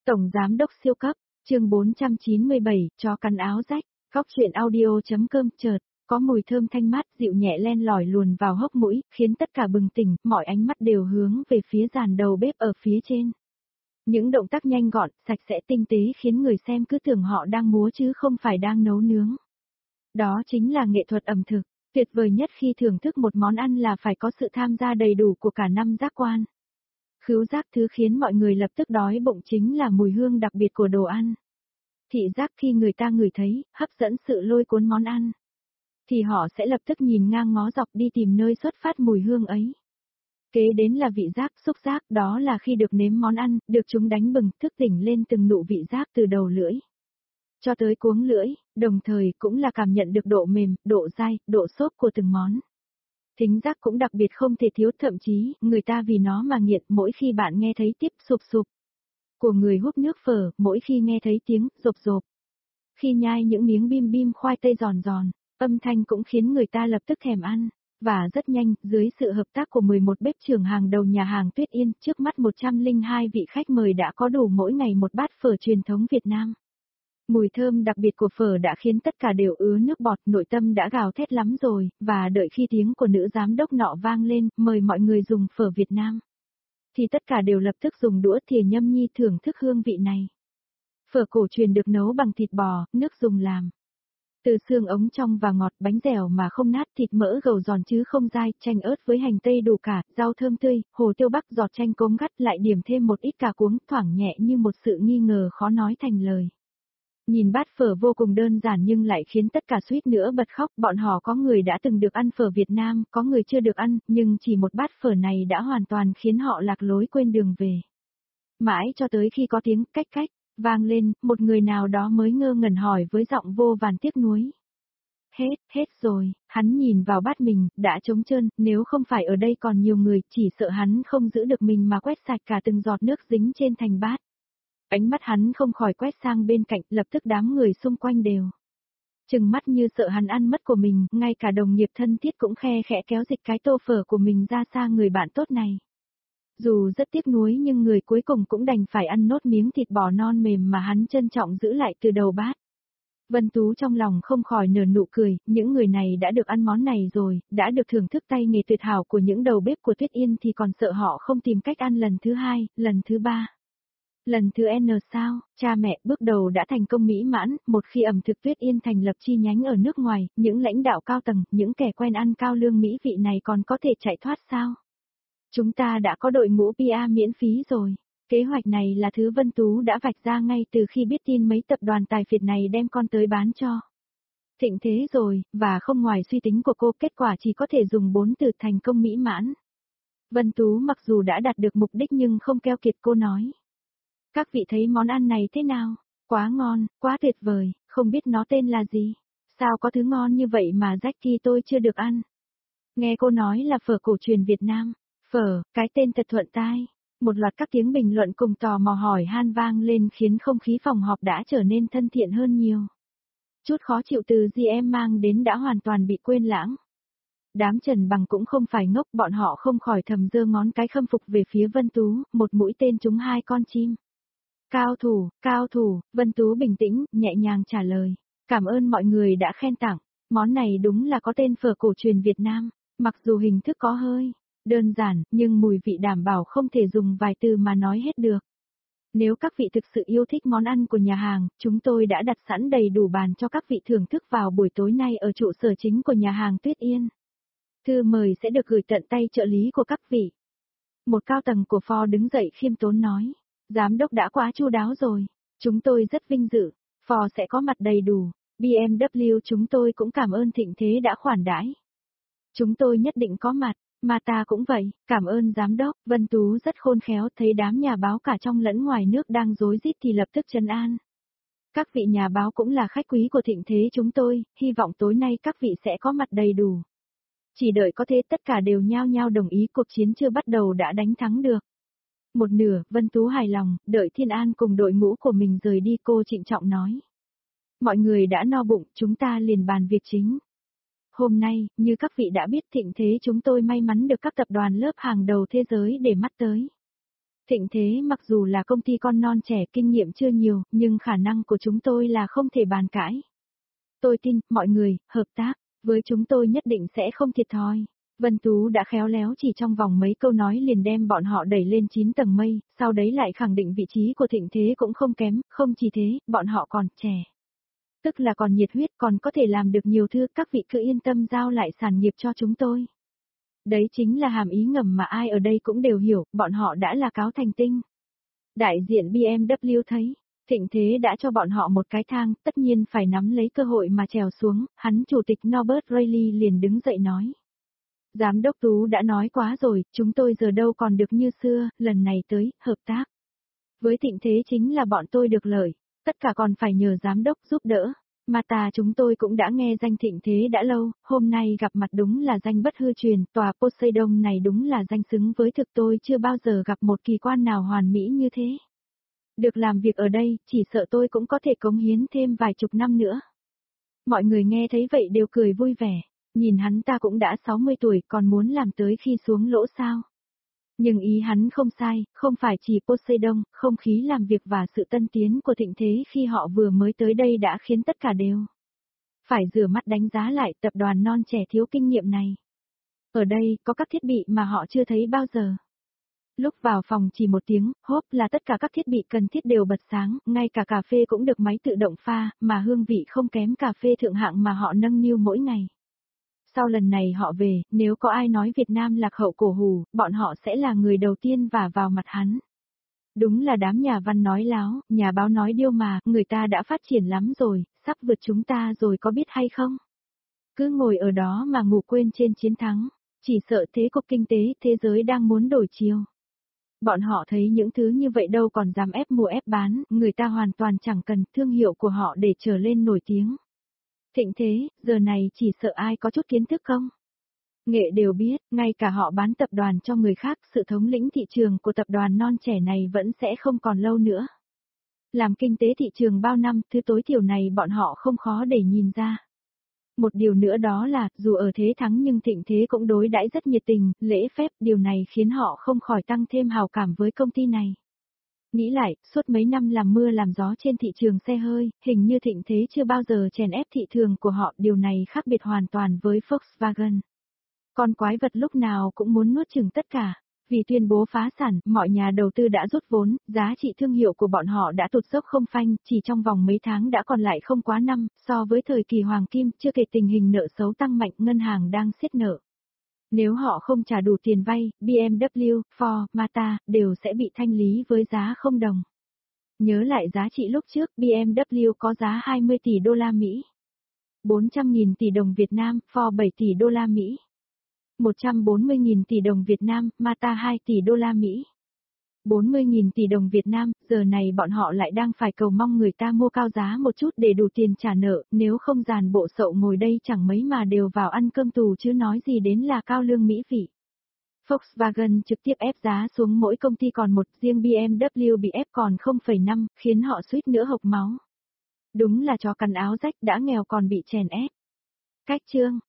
Tổng Giám đốc siêu cấp, chương 497, chó cắn áo rách, góc chuyện audio.com chợt, có mùi thơm thanh mát dịu nhẹ len lỏi luồn vào hốc mũi, khiến tất cả bừng tỉnh, mọi ánh mắt đều hướng về phía dàn đầu bếp ở phía trên. Những động tác nhanh gọn, sạch sẽ tinh tế khiến người xem cứ tưởng họ đang múa chứ không phải đang nấu nướng. Đó chính là nghệ thuật ẩm thực, tuyệt vời nhất khi thưởng thức một món ăn là phải có sự tham gia đầy đủ của cả năm giác quan. Khứu giác thứ khiến mọi người lập tức đói bụng chính là mùi hương đặc biệt của đồ ăn. Thị giác khi người ta ngửi thấy, hấp dẫn sự lôi cuốn món ăn, thì họ sẽ lập tức nhìn ngang ngó dọc đi tìm nơi xuất phát mùi hương ấy. Kế đến là vị giác, xúc giác, đó là khi được nếm món ăn, được chúng đánh bừng, thức tỉnh lên từng nụ vị giác từ đầu lưỡi cho tới cuống lưỡi, đồng thời cũng là cảm nhận được độ mềm, độ dai, độ xốp của từng món. Thính giác cũng đặc biệt không thể thiếu, thậm chí, người ta vì nó mà nghiện. Mỗi khi bạn nghe thấy tiếp sụp sụp của người húp nước phở, mỗi khi nghe thấy tiếng rộp rộp, khi nhai những miếng bim bim khoai tây giòn giòn, âm thanh cũng khiến người ta lập tức thèm ăn. Và rất nhanh, dưới sự hợp tác của 11 bếp trưởng hàng đầu nhà hàng Tuyết Yên, trước mắt 102 vị khách mời đã có đủ mỗi ngày một bát phở truyền thống Việt Nam. Mùi thơm đặc biệt của phở đã khiến tất cả đều ứa nước bọt, nội tâm đã gào thét lắm rồi, và đợi khi tiếng của nữ giám đốc nọ vang lên, mời mọi người dùng phở Việt Nam, thì tất cả đều lập tức dùng đũa thìa nhâm nhi thưởng thức hương vị này. Phở cổ truyền được nấu bằng thịt bò, nước dùng làm từ xương ống trong và ngọt, bánh dẻo mà không nát, thịt mỡ gầu giòn chứ không dai, chanh ớt với hành tây đủ cả, rau thơm tươi, hồ tiêu bắc giọt chanh cốm gắt, lại điểm thêm một ít cà cuống, thoảng nhẹ như một sự nghi ngờ khó nói thành lời. Nhìn bát phở vô cùng đơn giản nhưng lại khiến tất cả suýt nữa bật khóc. Bọn họ có người đã từng được ăn phở Việt Nam, có người chưa được ăn, nhưng chỉ một bát phở này đã hoàn toàn khiến họ lạc lối quên đường về. Mãi cho tới khi có tiếng cách cách vang lên, một người nào đó mới ngơ ngẩn hỏi với giọng vô vàn tiếc nuối. Hết rồi, hắn nhìn vào bát mình, đã trống trơn, nếu không phải ở đây còn nhiều người, chỉ sợ hắn không giữ được mình mà quét sạch cả từng giọt nước dính trên thành bát. Ánh mắt hắn không khỏi quét sang bên cạnh, lập tức đám người xung quanh đều trừng mắt như sợ hắn ăn mất của mình, ngay cả đồng nghiệp thân thiết cũng khe khẽ kéo dịch cái tô phở của mình ra xa người bạn tốt này. Dù rất tiếc nuối nhưng người cuối cùng cũng đành phải ăn nốt miếng thịt bò non mềm mà hắn trân trọng giữ lại từ đầu bát. Vân Tú trong lòng không khỏi nở nụ cười, những người này đã được ăn món này rồi, đã được thưởng thức tay nghề tuyệt hảo của những đầu bếp của Tuyết Yên thì còn sợ họ không tìm cách ăn lần thứ hai, lần thứ ba. Lần thứ N sao, cha mẹ bước đầu đã thành công mỹ mãn. Một khi ẩm thực Tuyết Yên thành lập chi nhánh ở nước ngoài, những lãnh đạo cao tầng, những kẻ quen ăn cao lương mỹ vị này còn có thể chạy thoát sao? Chúng ta đã có đội ngũ PR miễn phí rồi. Kế hoạch này là thứ Vân Tú đã vạch ra ngay từ khi biết tin mấy tập đoàn tài phiệt này đem con tới bán cho Thịnh Thế rồi, và không ngoài suy tính của cô, kết quả chỉ có thể dùng 4 từ: thành công mỹ mãn. Vân Tú mặc dù đã đạt được mục đích nhưng không keo kiệt, cô nói. Các vị thấy món ăn này thế nào? Quá ngon, quá tuyệt vời, không biết nó tên là gì? Sao có thứ ngon như vậy mà Jackie tôi chưa được ăn? Nghe cô nói là phở cổ truyền Việt Nam. Phở, cái tên thật thuận tai. Một loạt các tiếng bình luận cùng tò mò hỏi han vang lên khiến không khí phòng họp đã trở nên thân thiện hơn nhiều. Chút khó chịu từ GM mang đến đã hoàn toàn bị quên lãng. Đám Trần Bằng cũng không phải ngốc, bọn họ không khỏi thầm giơ ngón cái khâm phục về phía Vân Tú, một mũi tên trúng hai con chim. Cao thủ, Vân Tú bình tĩnh, nhẹ nhàng trả lời. Cảm ơn mọi người đã khen tặng, món này đúng là có tên phở cổ truyền Việt Nam, mặc dù hình thức có hơi đơn giản, nhưng mùi vị đảm bảo không thể dùng vài từ mà nói hết được. Nếu các vị thực sự yêu thích món ăn của nhà hàng, chúng tôi đã đặt sẵn đầy đủ bàn cho các vị thưởng thức vào buổi tối nay ở trụ sở chính của nhà hàng Tuyết Yên. Thư mời sẽ được gửi tận tay trợ lý của các vị. Một cao tầng của Ford đứng dậy khiêm tốn nói. Giám đốc đã quá chu đáo rồi. Chúng tôi rất vinh dự. Ford sẽ có mặt đầy đủ. BMW chúng tôi cũng cảm ơn Thịnh Thế đã khoản đãi. Chúng tôi nhất định có mặt. Mà ta cũng vậy, cảm ơn giám đốc. Vân Tú rất khôn khéo, thấy đám nhà báo cả trong lẫn ngoài nước đang rối rít thì lập tức trấn an. Các vị nhà báo cũng là khách quý của Thịnh Thế chúng tôi, hy vọng tối nay các vị sẽ có mặt đầy đủ. Chỉ đợi có thế tất cả đều nhao nhao đồng ý, cuộc chiến chưa bắt đầu đã đánh thắng được. Một nửa, Vân Tú hài lòng, đợi Thiên An cùng đội ngũ của mình rời đi, cô trịnh trọng nói. Mọi người đã no bụng, chúng ta liền bàn việc chính. Hôm nay, như các vị đã biết, Thịnh Thế chúng tôi may mắn được các tập đoàn lớp hàng đầu thế giới để mắt tới. Thịnh Thế mặc dù là công ty con non trẻ kinh nghiệm chưa nhiều, nhưng khả năng của chúng tôi là không thể bàn cãi. Tôi tin, mọi người, hợp tác, với chúng tôi nhất định sẽ không thiệt thòi. Vân Tú đã khéo léo chỉ trong vòng mấy câu nói liền đem bọn họ đẩy lên 9 tầng mây, sau đấy lại khẳng định vị trí của Thịnh Thế cũng không kém, không chỉ thế, bọn họ còn trẻ. Tức là còn nhiệt huyết, còn có thể làm được nhiều thứ, các vị cứ yên tâm giao lại sản nghiệp cho chúng tôi. Đấy chính là hàm ý ngầm mà ai ở đây cũng đều hiểu, bọn họ đã là cáo thành tinh. Đại diện BMW thấy, Thịnh Thế đã cho bọn họ một cái thang, tất nhiên phải nắm lấy cơ hội mà trèo xuống, hắn chủ tịch Norbert Reilly liền đứng dậy nói. Giám đốc Tú đã nói quá rồi, chúng tôi giờ đâu còn được như xưa, lần này tới, hợp tác. Với Thịnh Thế chính là bọn tôi được lợi, tất cả còn phải nhờ giám đốc giúp đỡ. Mà chúng tôi cũng đã nghe danh Thịnh Thế đã lâu, hôm nay gặp mặt đúng là danh bất hư truyền, tòa Poseidon này đúng là danh xứng với thực, tôi chưa bao giờ gặp một kỳ quan nào hoàn mỹ như thế. Được làm việc ở đây, chỉ sợ tôi cũng có thể cống hiến thêm vài chục năm nữa. Mọi người nghe thấy vậy đều cười vui vẻ, nhìn hắn ta cũng đã 60 tuổi còn muốn làm tới khi xuống lỗ sao. Nhưng ý hắn không sai, không phải chỉ Poseidon, không khí làm việc và sự tân tiến của Thịnh Thế khi họ vừa mới tới đây đã khiến tất cả đều phải rửa mắt đánh giá lại tập đoàn non trẻ thiếu kinh nghiệm này. Ở đây có các thiết bị mà họ chưa thấy bao giờ. Lúc vào phòng chỉ một tiếng, hốp là tất cả các thiết bị cần thiết đều bật sáng, ngay cả cà phê cũng được máy tự động pha, mà hương vị không kém cà phê thượng hạng mà họ nâng niu mỗi ngày. Sau lần này họ về, nếu có ai nói Việt Nam lạc hậu cổ hủ, bọn họ sẽ là người đầu tiên vả vào mặt hắn. Đúng là đám nhà văn nói láo, nhà báo nói điêu mà, người ta đã phát triển lắm rồi, sắp vượt chúng ta rồi có biết hay không? Cứ ngồi ở đó mà ngủ quên trên chiến thắng, chỉ sợ thế cục kinh tế thế giới đang muốn đổi chiều. Bọn họ thấy những thứ như vậy đâu còn dám ép mua ép bán, người ta hoàn toàn chẳng cần thương hiệu của họ để trở lên nổi tiếng. Thịnh Thế, giờ này chỉ sợ ai có chút kiến thức không? Nghệ đều biết, ngay cả họ bán tập đoàn cho người khác, sự thống lĩnh thị trường của tập đoàn non trẻ này vẫn sẽ không còn lâu nữa. Làm kinh tế thị trường bao năm, thứ tối thiểu này bọn họ không khó để nhìn ra. Một điều nữa đó là, dù ở thế thắng nhưng Thịnh Thế cũng đối đãi rất nhiệt tình, lễ phép, điều này khiến họ không khỏi tăng thêm hào cảm với công ty này. Nghĩ lại, suốt mấy năm làm mưa làm gió trên thị trường xe hơi, hình như Thịnh Thế chưa bao giờ chèn ép thị trường của họ, điều này khác biệt hoàn toàn với Volkswagen. Con quái vật lúc nào cũng muốn nuốt chửng tất cả. Vì tuyên bố phá sản, mọi nhà đầu tư đã rút vốn, giá trị thương hiệu của bọn họ đã tụt dốc không phanh, chỉ trong vòng mấy tháng đã còn lại không quá năm, so với thời kỳ hoàng kim, chưa kể tình hình nợ xấu tăng mạnh, ngân hàng đang siết nợ. Nếu họ không trả đủ tiền vay, BMW, Ford, Mazda đều sẽ bị thanh lý với giá không đồng. Nhớ lại giá trị lúc trước, BMW có giá 20 tỷ đô la Mỹ, 400.000 tỷ đồng Việt Nam, Ford 7 tỷ đô la Mỹ. 140.000 tỷ đồng Việt Nam, Mazda 2 tỷ đô la Mỹ. 40.000 tỷ đồng Việt Nam, giờ này bọn họ lại đang phải cầu mong người ta mua cao giá một chút để đủ tiền trả nợ, nếu không dàn bộ sậu ngồi đây chẳng mấy mà đều vào ăn cơm tù chứ nói gì đến là cao lương mỹ vị. Volkswagen trực tiếp ép giá xuống mỗi công ty còn một, riêng BMW bị ép còn 0,5, khiến họ suýt nữa hộc máu. Đúng là chó cắn áo rách, đã nghèo còn bị chèn ép. Cách chương